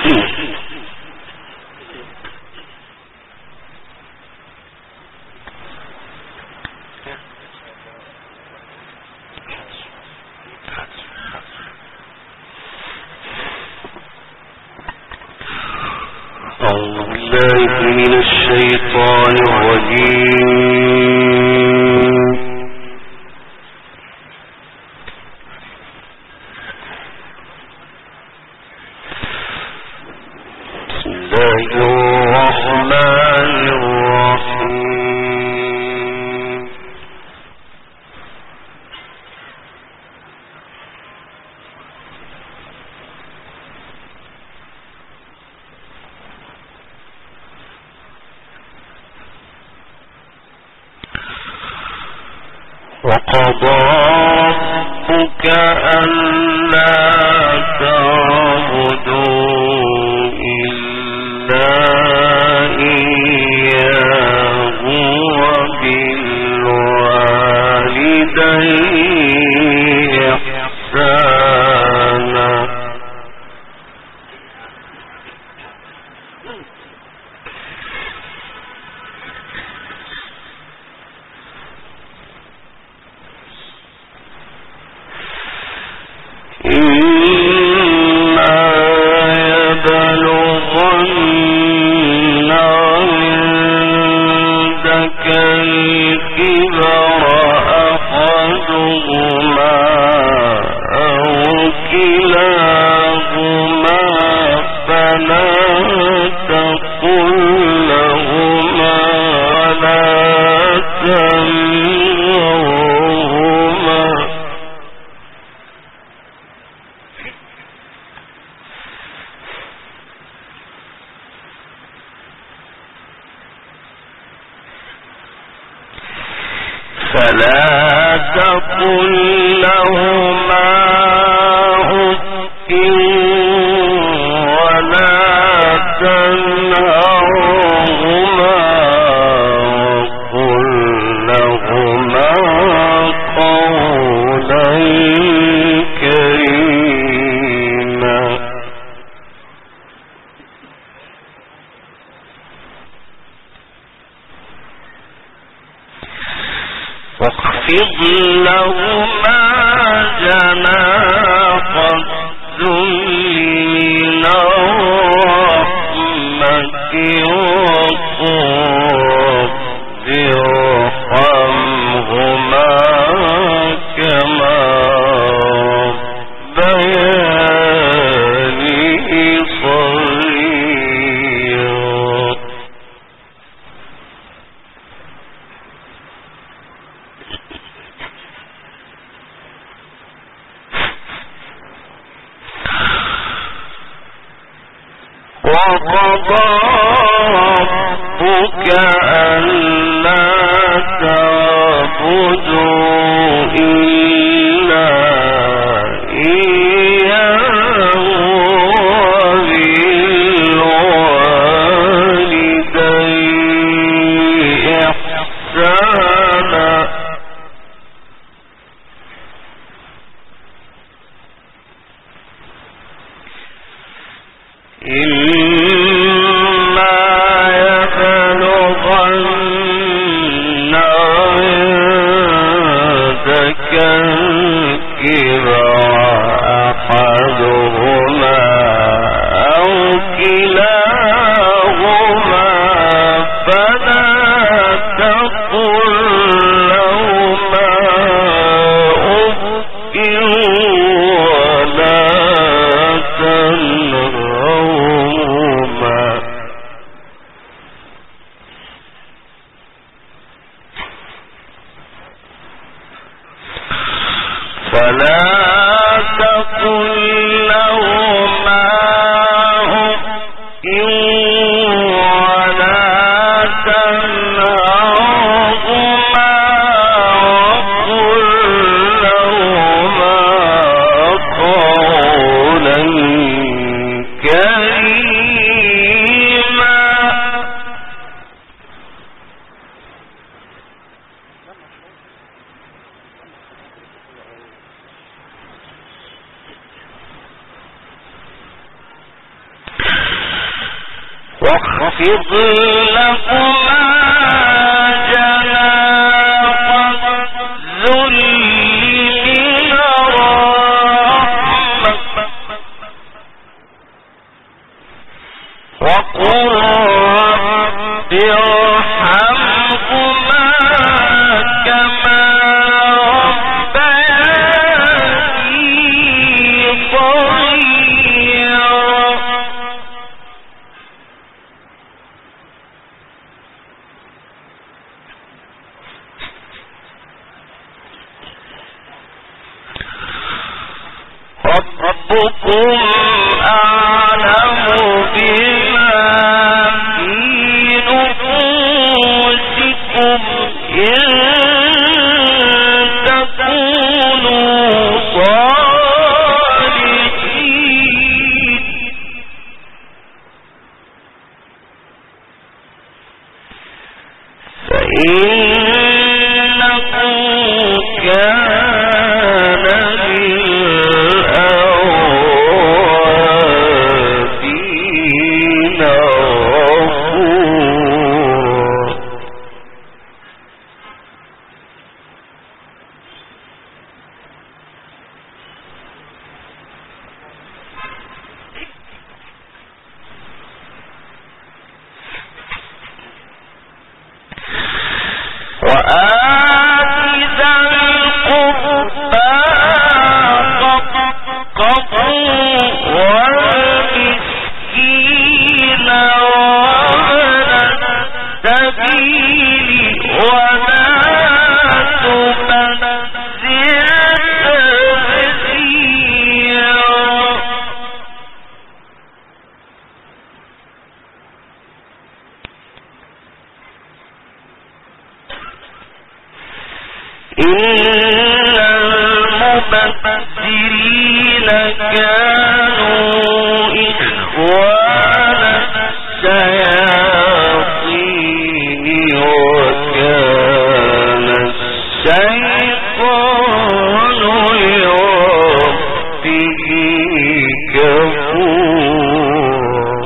من الشيطان الرجيم. بسم الله الرحمن الرحيم. وقضى ربك ألا تعبدوا إلا إياه وبالوالدين إحسانا. إما يبلغن عندك الكبر أحدهما أو كلاهما فلا تقل لهما ولا تنهرهما أف ولا تنهرهما وقل لهما قولا كريما. واخفض لهما جناح الذل من الرحمة وقل ارحمهما كما ربياني صغيرا. وقضى ربك ألا تعبدوا إلا إياه وبالوالدين إحسانا. إما يبلغن عندك الكبر أحدهما أو كلاهما فلا تقل لهما أف ولا تنهرهما فلا تقل لهما أف ولا تنهرهما وقل لهما قولا كريما. واخفض لهما جناح الذل من الرحمة وقل رب ارحمهما كما ربياني صغيرا ربكم أعلم بما في نفوسكم إن تكونوا صالحين فإنه كان المبذرين كانوا إخوان الشياطين وكان الشيطان لربه كفورا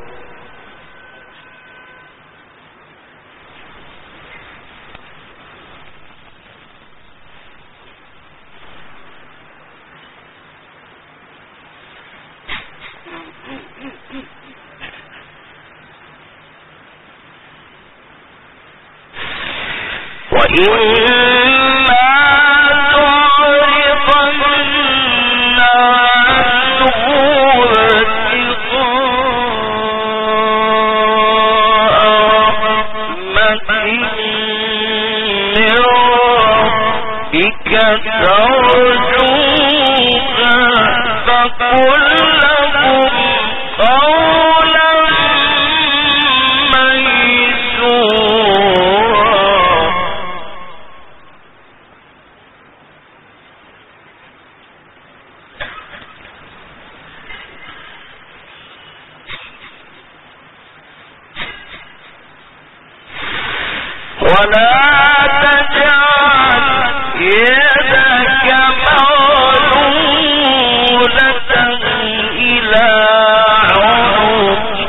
وإما تعرضن عنهم ابتغاء رحمة من ربك ترجوها فقل لهم قولا ميسورا ولا تجعل يدك مغلولة إلى عنقك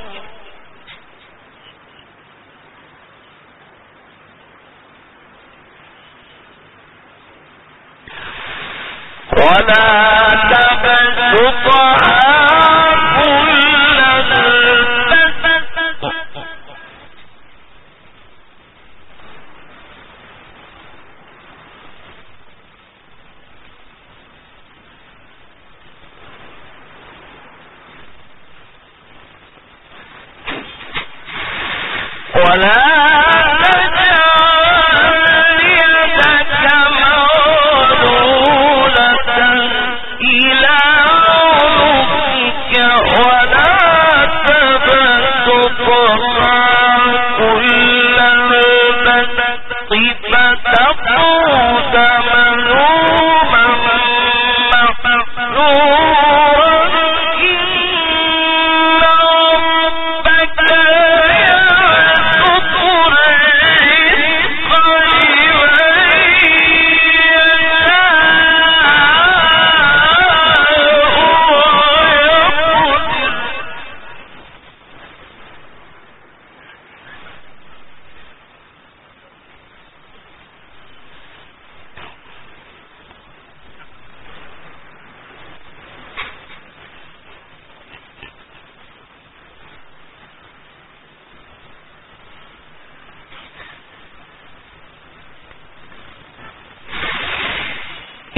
ولا تبسطها كل البسط ولا تجعل يدك مغلولة إلى عنقك ولا تبسطها كل البسط فتقعد ملوما محسورا إن ربك يبسط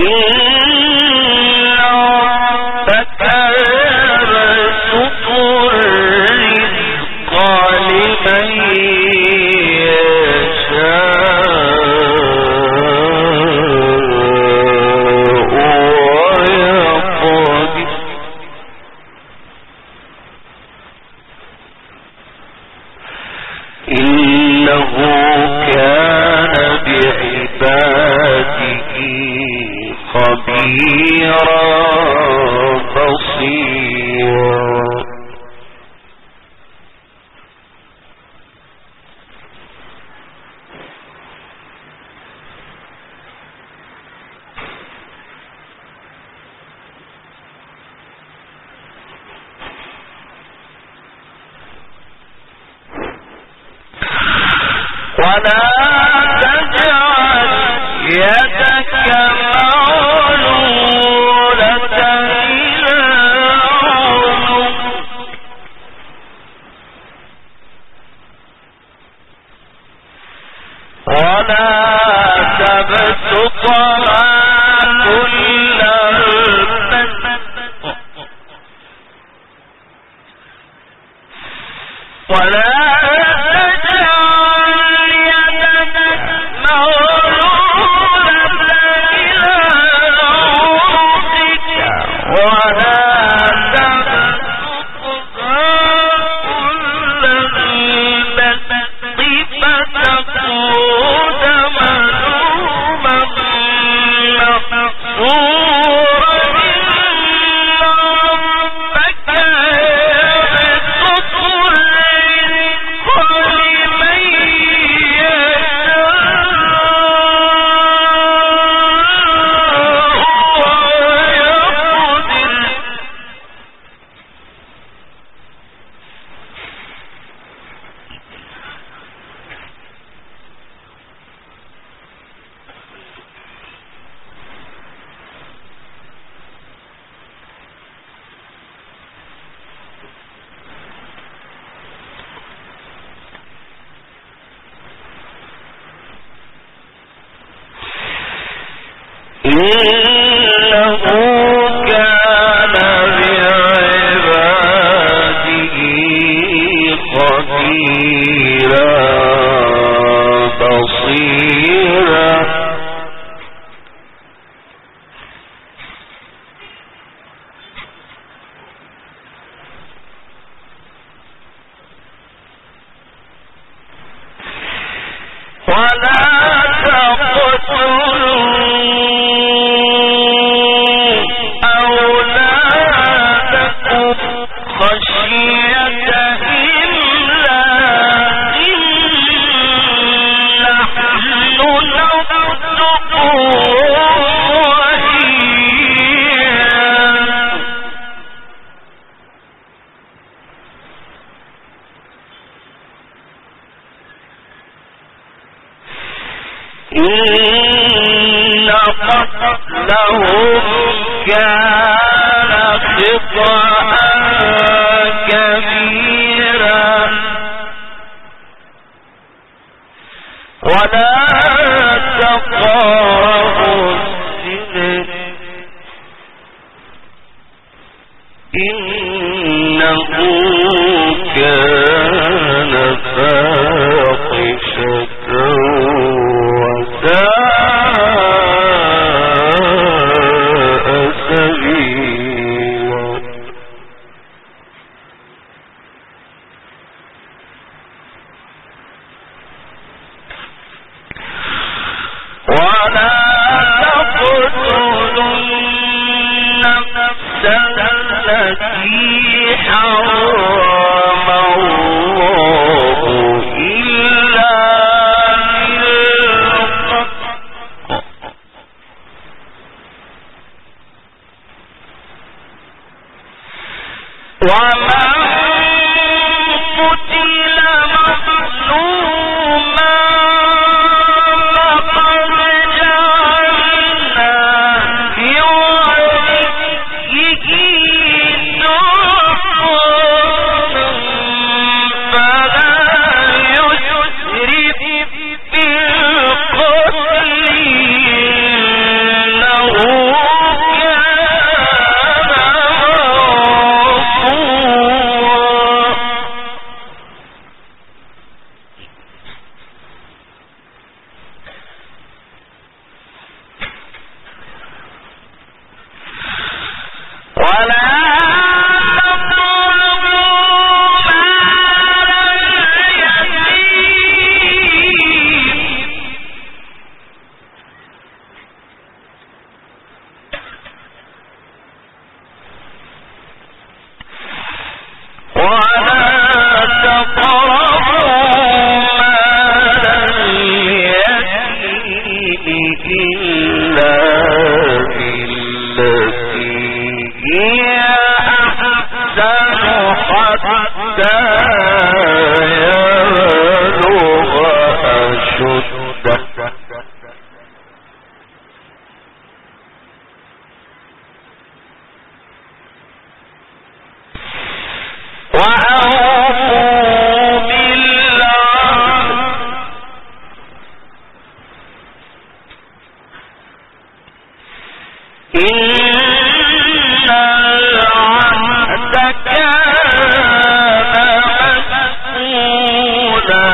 ولا تجعل يدك مغلولة إلى عنقك ولا تبسطها كل البسط ولا إنه كان بعباده خبيرا بصيرا ولا تقتلوا خشية إملاق نحن نرزقهم وإياكم إن قتلهم كان خطأ كبيرا ولا تقربوا الزنا إنه كان فاحشة وساء سبيلا ولا تقتلوا النفس التي حرم الله إلا بالحق ومن قتل مظلوما Oh حتى يبلغ أشده وأوفوا بالعهد إن العهد كان مسؤولا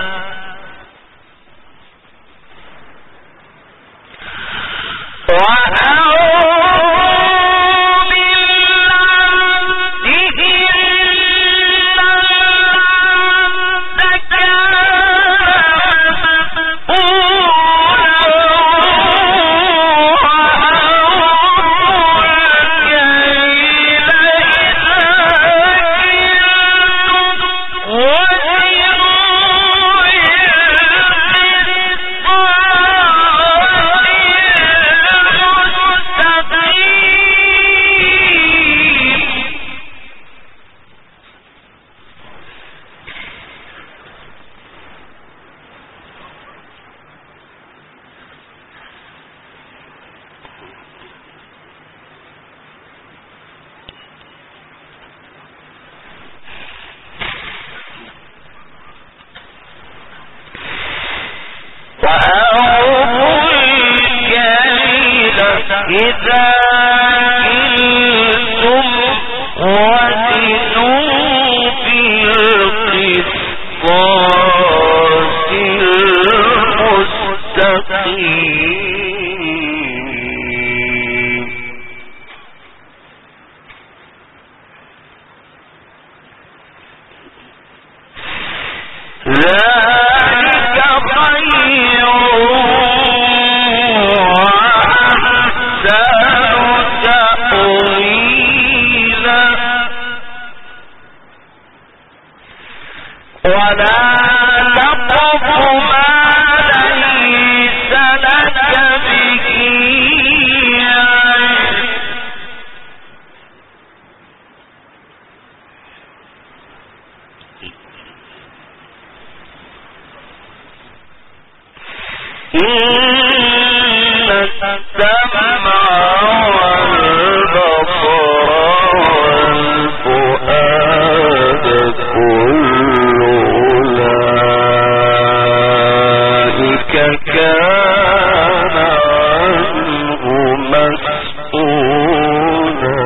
إذا كلتم وزنوا بالقسطاس المستقيم ذلك خير ولا تقف ما ليس لك به إن السمع والبصر والفؤاد كل أولئك كان عنه مسؤولا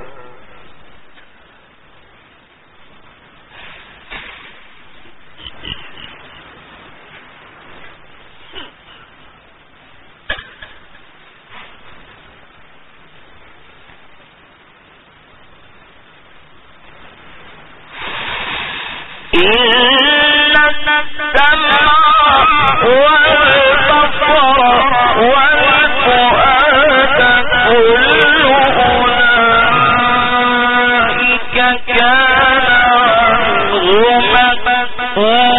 إن السمع والبصر والفؤاد كل أولئك كان عنه مسؤولا